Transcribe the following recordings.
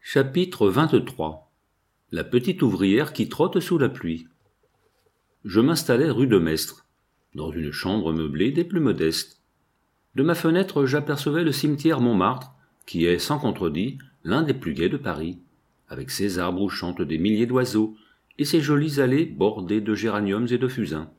Chapitre 23. La petite ouvrière qui trotte sous la pluie. Je m'installai rue de Mestre, dans une chambre meublée des plus modestes. De ma fenêtre, j'apercevais le cimetière Montmartre, qui est, sans contredit, l'un des plus gais de Paris, avec ses arbres où chantent des milliers d'oiseaux, et ses jolies allées bordées de géraniums et de fusains.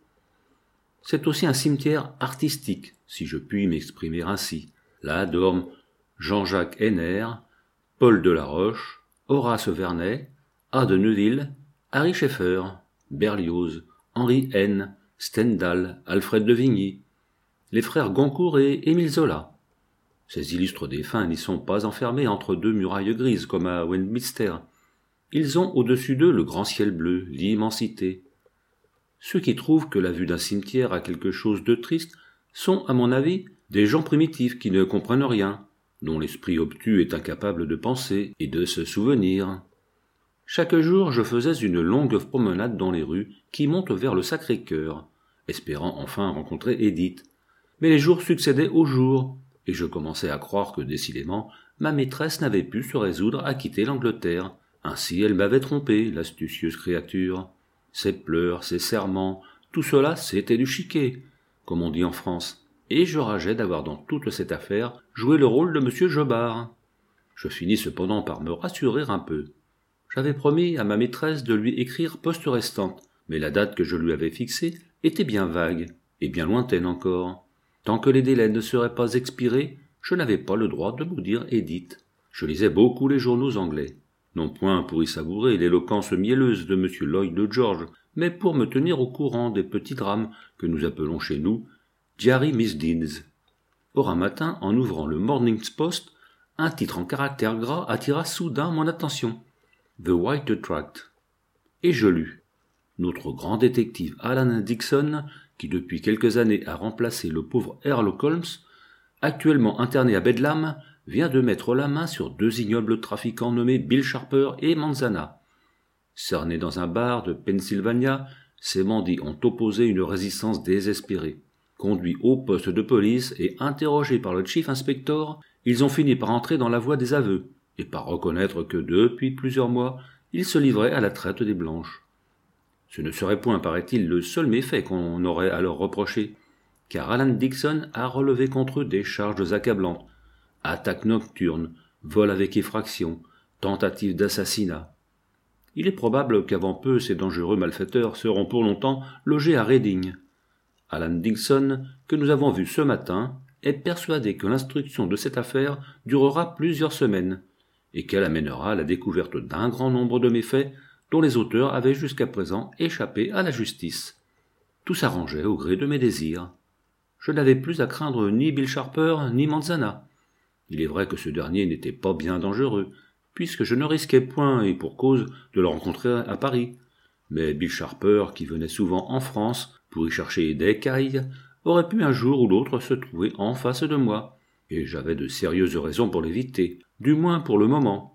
C'est aussi un cimetière artistique, si je puis m'exprimer ainsi. Là dorment Jean-Jacques Henner, Paul Delaroche, Horace Vernet, A. de Neuville, Harry Scheffer, Berlioz, Henri Heine, Stendhal, Alfred de Vigny, les frères Goncourt et Émile Zola. Ces illustres défunts n'y sont pas enfermés entre deux murailles grises comme à Westminster. Ils ont au-dessus d'eux le grand ciel bleu, l'immensité. Ceux qui trouvent que la vue d'un cimetière a quelque chose de triste sont, à mon avis, des gens primitifs qui ne comprennent rien, dont l'esprit obtus est incapable de penser et de se souvenir. Chaque jour, je faisais une longue promenade dans les rues qui montent vers le Sacré-Cœur, espérant enfin rencontrer Édith. Mais les jours succédaient aux jours, et je commençais à croire que, décidément, ma maîtresse n'avait pu se résoudre à quitter l'Angleterre. Ainsi elle m'avait trompé, l'astucieuse créature. Ses pleurs, ses serments, tout cela, c'était du chiquet, comme on dit en France, et je rageais d'avoir dans toute cette affaire joué le rôle de M. Jobard. Je finis cependant par me rassurer un peu. J'avais promis à ma maîtresse de lui écrire poste restante, mais la date que je lui avais fixée était bien vague, et bien lointaine encore. Tant que les délais ne seraient pas expirés, je n'avais pas le droit de maudire Édith. Je lisais beaucoup les journaux anglais, non point pour y savourer l'éloquence mielleuse de M. Lloyd George, mais pour me tenir au courant des petits drames que nous appelons chez nous Diary Misdeeds. Or un matin, en ouvrant le Morning Post, un titre en caractères gras attira soudain mon attention. The White Tract. Et je lus. Notre grand détective Alan Dixon, qui depuis quelques années a remplacé le pauvre Sherlock Holmes, actuellement interné à Bedlam, vient de mettre la main sur deux ignobles trafiquants nommés Bill Sharper et Manzana. Cernés dans un bar de Pennsylvania, ces bandits ont opposé une résistance désespérée. Conduits au poste de police et interrogés par le chief inspector, ils ont fini par entrer dans la voie des aveux et par reconnaître que depuis plusieurs mois, ils se livraient à la traite des blanches. Ce ne serait point, paraît-il, le seul méfait qu'on aurait à leur reprocher, car Alan Dixon a relevé contre eux des charges accablantes, attaques nocturnes, vol avec effraction, tentative d'assassinat. Il est probable qu'avant peu ces dangereux malfaiteurs seront pour longtemps logés à Reading. Alan Dixon, que nous avons vu ce matin, est persuadé que l'instruction de cette affaire durera plusieurs semaines, et qu'elle amènera à la découverte d'un grand nombre de méfaits dont les auteurs avaient jusqu'à présent échappé à la justice. Tout s'arrangeait au gré de mes désirs. Je n'avais plus à craindre ni Bill Sharper ni Manzana. Il est vrai que ce dernier n'était pas bien dangereux, puisque je ne risquais point, et pour cause, de le rencontrer à Paris. Mais Bill Sharper, qui venait souvent en France pour y chercher des cailles, aurait pu un jour ou l'autre se trouver en face de moi, et j'avais de sérieuses raisons pour l'éviter, du moins pour le moment.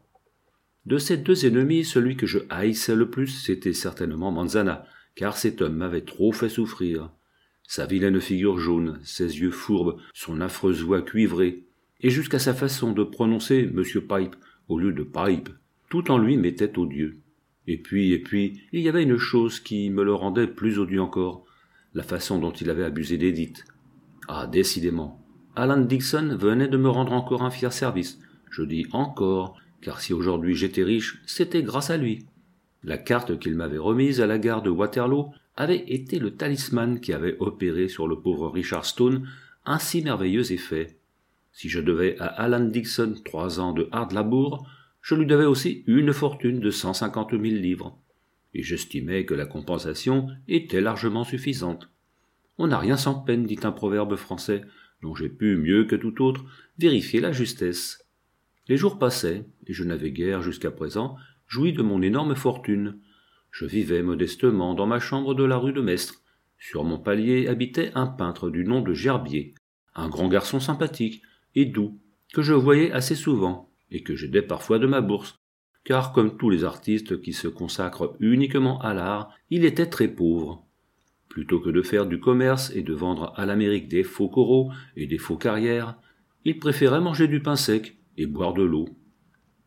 De ces deux ennemis, celui que je haïssais le plus, c'était certainement Manzana, car cet homme m'avait trop fait souffrir. Sa vilaine figure jaune, ses yeux fourbes, son affreuse voix cuivrée, et jusqu'à sa façon de prononcer Monsieur Pipe au lieu de Pipe, tout en lui m'était odieux. Et puis, il y avait une chose qui me le rendait plus odieux encore, la façon dont il avait abusé d'Édith. Ah, décidément, Alan Dixon venait de me rendre encore un fier service. Je dis encore, car si aujourd'hui j'étais riche, c'était grâce à lui. La carte qu'il m'avait remise à la gare de Waterloo avait été le talisman qui avait opéré sur le pauvre Richard Stone un si merveilleux effet. Si je devais à Alan Dixon 3 ans de hard labour, je lui devais aussi une fortune de 150 000 livres, et j'estimais que la compensation était largement suffisante. On n'a rien sans peine, dit un proverbe français, dont j'ai pu, mieux que tout autre, vérifier la justesse. Les jours passaient, et je n'avais guère, jusqu'à présent, joui de mon énorme fortune. Je vivais modestement dans ma chambre de la rue de Mestre. Sur mon palier habitait un peintre du nom de Gerbier, un grand garçon sympathique et doux, que je voyais assez souvent, et que j'aidais parfois de ma bourse, car comme tous les artistes qui se consacrent uniquement à l'art, il était très pauvre. Plutôt que de faire du commerce et de vendre à l'Amérique des faux coraux et des faux carrières, il préférait manger du pain sec et boire de l'eau.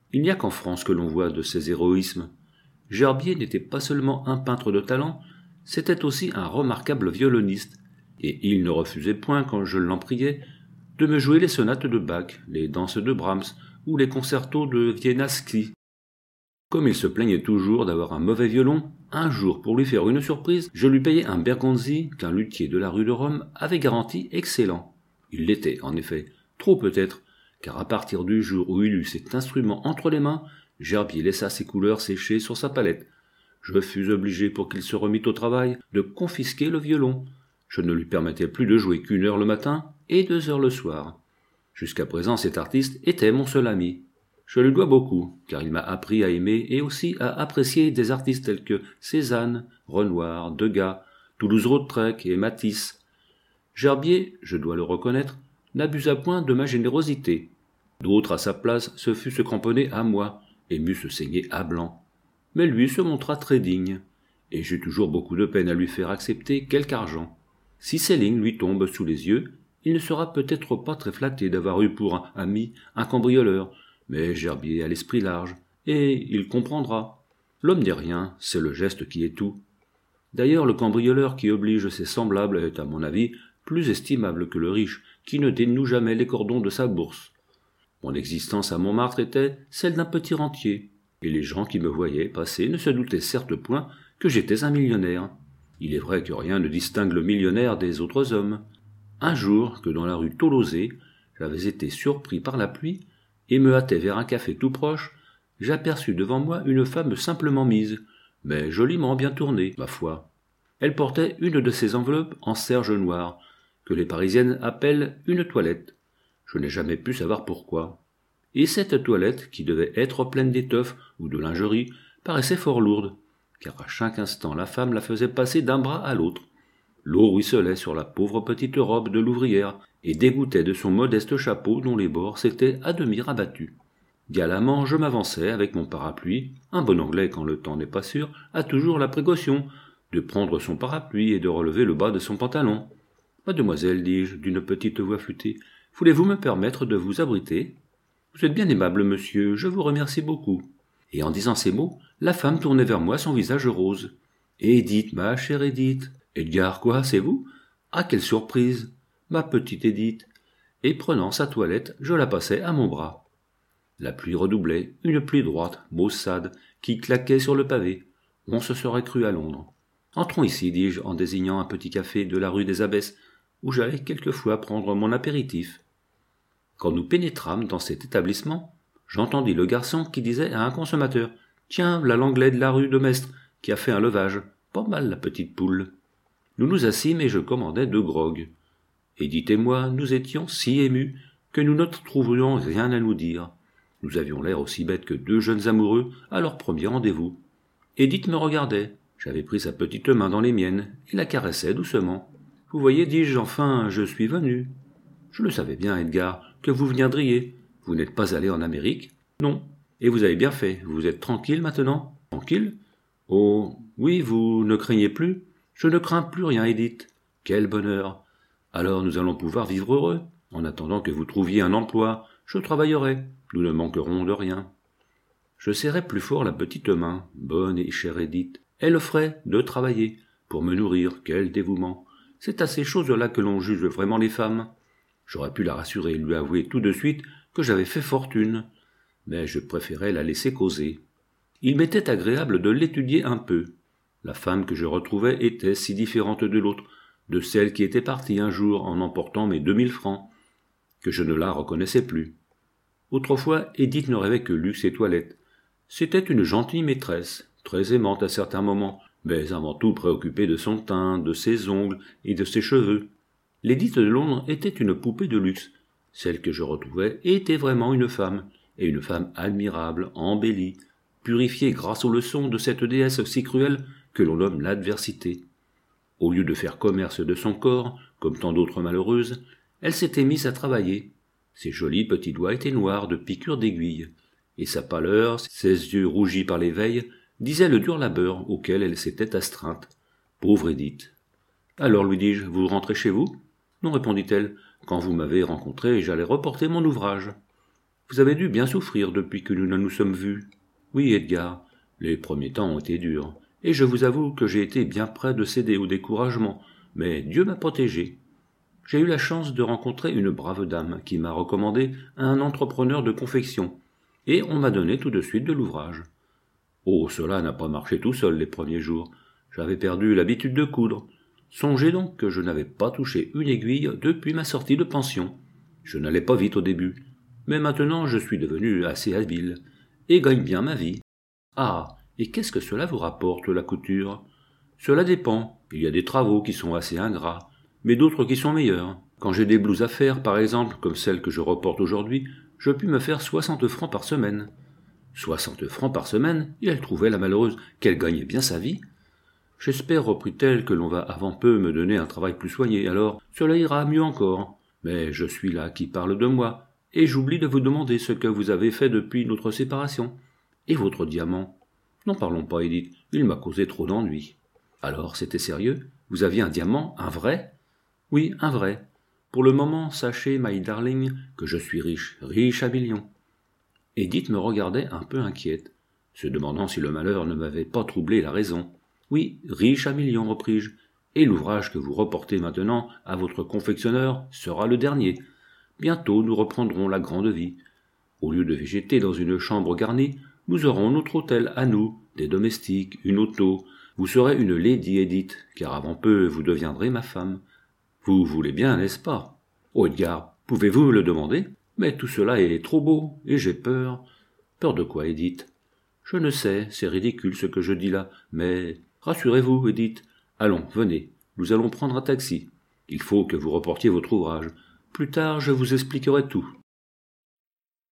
Il n'y a qu'en France que l'on voit de ces héroïsmes. Gerbier n'était pas seulement un peintre de talent, c'était aussi un remarquable violoniste, et il ne refusait point, quand je l'en priais, de me jouer les sonates de Bach, les danses de Brahms ou les concertos de Wieniawski. Comme il se plaignait toujours d'avoir un mauvais violon, un jour, pour lui faire une surprise, je lui payai un Bergonzi qu'un luthier de la rue de Rome avait garanti excellent. Il l'était, en effet, trop peut-être, car à partir du jour où il eut cet instrument entre les mains, Gerbier laissa ses couleurs sécher sur sa palette. Je fus obligé, pour qu'il se remît au travail, de confisquer le violon. Je ne lui permettais plus de jouer qu'1 heure le matin et 2 heures le soir. Jusqu'à présent, cet artiste était mon seul ami. Je lui dois beaucoup, car il m'a appris à aimer et aussi à apprécier des artistes tels que Cézanne, Renoir, Degas, Toulouse-Lautrec et Matisse. Gerbier, je dois le reconnaître, n'abusa point de ma générosité. D'autres, à sa place, se fussent cramponnés à moi et m'eussent saigné à blanc. Mais lui se montra très digne, et j'eus toujours beaucoup de peine à lui faire accepter quelque argent. Si ces lignes lui tombent sous les yeux, il ne sera peut-être pas très flatté d'avoir eu pour ami un cambrioleur, mais Gerbier a l'esprit large, et il comprendra. L'homme n'est rien, c'est le geste qui est tout. D'ailleurs, le cambrioleur qui oblige ses semblables est, à mon avis, plus estimable que le riche qui ne dénoue jamais les cordons de sa bourse. Mon existence à Montmartre était celle d'un petit rentier, et les gens qui me voyaient passer ne se doutaient certes point que j'étais un millionnaire. Il est vrai que rien ne distingue le millionnaire des autres hommes. Un jour, que dans la rue Tolosé, j'avais été surpris par la pluie, et me hâtais vers un café tout proche, j'aperçus devant moi une femme simplement mise, mais joliment bien tournée, ma foi. Elle portait une de ces enveloppes en serge noire, que les Parisiennes appellent une toilette. Je n'ai jamais pu savoir pourquoi. Et cette toilette, qui devait être pleine d'étoffes ou de lingerie, paraissait fort lourde, car à chaque instant la femme la faisait passer d'un bras à l'autre. L'eau ruisselait sur la pauvre petite robe de l'ouvrière et dégouttait de son modeste chapeau dont les bords s'étaient à demi rabattus. Galamment, je m'avançai avec mon parapluie. Un bon Anglais, quand le temps n'est pas sûr, a toujours la précaution de prendre son parapluie et de relever le bas de son pantalon. « Mademoiselle, dis-je, d'une petite voix flûtée, voulez-vous me permettre de vous abriter ? Vous êtes bien aimable, monsieur, je vous remercie beaucoup. » Et en disant ces mots, la femme tournait vers moi son visage rose. « Édith, ma chère Édith. »« Edgar, quoi, c'est vous ? Ah, quelle surprise ! Ma petite Édith. » Et prenant sa toilette, je la passai à mon bras. La pluie redoublait, une pluie droite, maussade, qui claquait sur le pavé. On se serait cru à Londres. « Entrons ici, dis-je, en désignant un petit café de la rue des Abbesses, où j'allais quelquefois prendre mon apéritif. Quand nous pénétrâmes dans cet établissement, j'entendis le garçon qui disait à un consommateur « Tiens, v'là l'Anglais de la rue de Mestre, qui a fait un levage. Pas mal, la petite poule. » Nous nous assîmes et je commandai 2 grogs. Édith et moi, nous étions si émus que nous ne trouvions rien à nous dire. Nous avions l'air aussi bêtes que 2 jeunes amoureux à leur premier rendez-vous. Édith me regardait. J'avais pris sa petite main dans les miennes et la caressais doucement. « Vous voyez, dis-je, enfin, je suis venu. »« Je le savais bien, Edgar, que vous viendriez. Vous n'êtes pas allé en Amérique ? » ?»« Non. Et vous avez bien fait. Vous êtes tranquille maintenant ? » ?»« Tranquille ? Oh, oui, vous ne craignez plus ? » ?»« Je ne crains plus rien, Édith. » »« Quel bonheur ! Alors nous allons pouvoir vivre heureux. En attendant que vous trouviez un emploi, je travaillerai. Nous ne manquerons de rien. » Je serrai plus fort la petite main, bonne et chère Édith. Elle offrait de travailler, pour me nourrir, quel dévouement. C'est à ces choses-là que l'on juge vraiment les femmes. J'aurais pu la rassurer et lui avouer tout de suite que j'avais fait fortune, mais je préférais la laisser causer. Il m'était agréable de l'étudier un peu. La femme que je retrouvais était si différente de l'autre, de celle qui était partie un jour en emportant mes 2000 francs, que je ne la reconnaissais plus. Autrefois, Édith ne rêvait que luxe et toilette. C'était une gentille maîtresse, très aimante à certains moments, mais avant tout préoccupée de son teint, de ses ongles et de ses cheveux. L'édith de Londres était une poupée de luxe. Celle que je retrouvais était vraiment une femme, et une femme admirable, embellie, purifiée grâce aux leçons de cette déesse si cruelle que l'on nomme l'adversité. Au lieu de faire commerce de son corps, comme tant d'autres malheureuses, elle s'était mise à travailler. Ses jolis petits doigts étaient noirs de piqûres d'aiguilles, et sa pâleur, ses yeux rougis par les veilles, disaient le dur labeur auquel elle s'était astreinte. Pauvre Édith. « Alors, lui dis-je, vous rentrez chez vous ? » « Non, répondit-elle, quand vous m'avez rencontré, j'allais reporter mon ouvrage. » Vous avez dû bien souffrir depuis que nous ne nous sommes vus. Oui, Edgar, les premiers temps ont été durs, et je vous avoue que j'ai été bien près de céder au découragement, mais Dieu m'a protégé. J'ai eu la chance de rencontrer une brave dame qui m'a recommandé à un entrepreneur de confection, et on m'a donné tout de suite de l'ouvrage. Oh, cela n'a pas marché tout seul les premiers jours. J'avais perdu l'habitude de coudre. Songez donc que je n'avais pas touché une aiguille depuis ma sortie de pension. Je n'allais pas vite au début, mais maintenant je suis devenu assez habile, et gagne bien ma vie. Ah, et qu'est-ce que cela vous rapporte, la couture? Cela dépend. Il y a des travaux qui sont assez ingrats, mais d'autres qui sont meilleurs. Quand j'ai des blouses à faire, par exemple, comme celle que je reporte aujourd'hui, je puis me faire 60 francs par semaine. 60 francs par semaine, et elle trouvait, la malheureuse, qu'elle gagnait bien sa vie. J'espère, reprit-elle, que l'on va avant peu me donner un travail plus soigné, alors cela ira mieux encore. Mais je suis là qui parle de moi, et j'oublie de vous demander ce que vous avez fait depuis notre séparation. Et votre diamant? N'en parlons pas, Edith, il m'a causé trop d'ennuis. Alors, c'était sérieux? Vous aviez un diamant, un vrai? Oui, un vrai. Pour le moment, sachez, my darling, que je suis riche, riche à millions. Edith me regardait un peu inquiète, se demandant si le malheur ne m'avait pas troublé la raison. Oui, riche à millions, repris-je, et l'ouvrage que vous reportez maintenant à votre confectionneur sera le dernier. Bientôt nous reprendrons la grande vie. Au lieu de végéter dans une chambre garnie, nous aurons notre hôtel à nous, des domestiques, une auto. Vous serez une lady, Edith, car avant peu vous deviendrez ma femme. Vous voulez bien, n'est-ce pas? Oh, Edgar, pouvez-vous me le demander? Mais tout cela est trop beau, et j'ai peur. Peur de quoi, Edith? Je ne sais, c'est ridicule ce que je dis là, mais rassurez-vous, Edith. Allons, venez, nous allons prendre un taxi. Il faut que vous reportiez votre ouvrage. Plus tard, je vous expliquerai tout.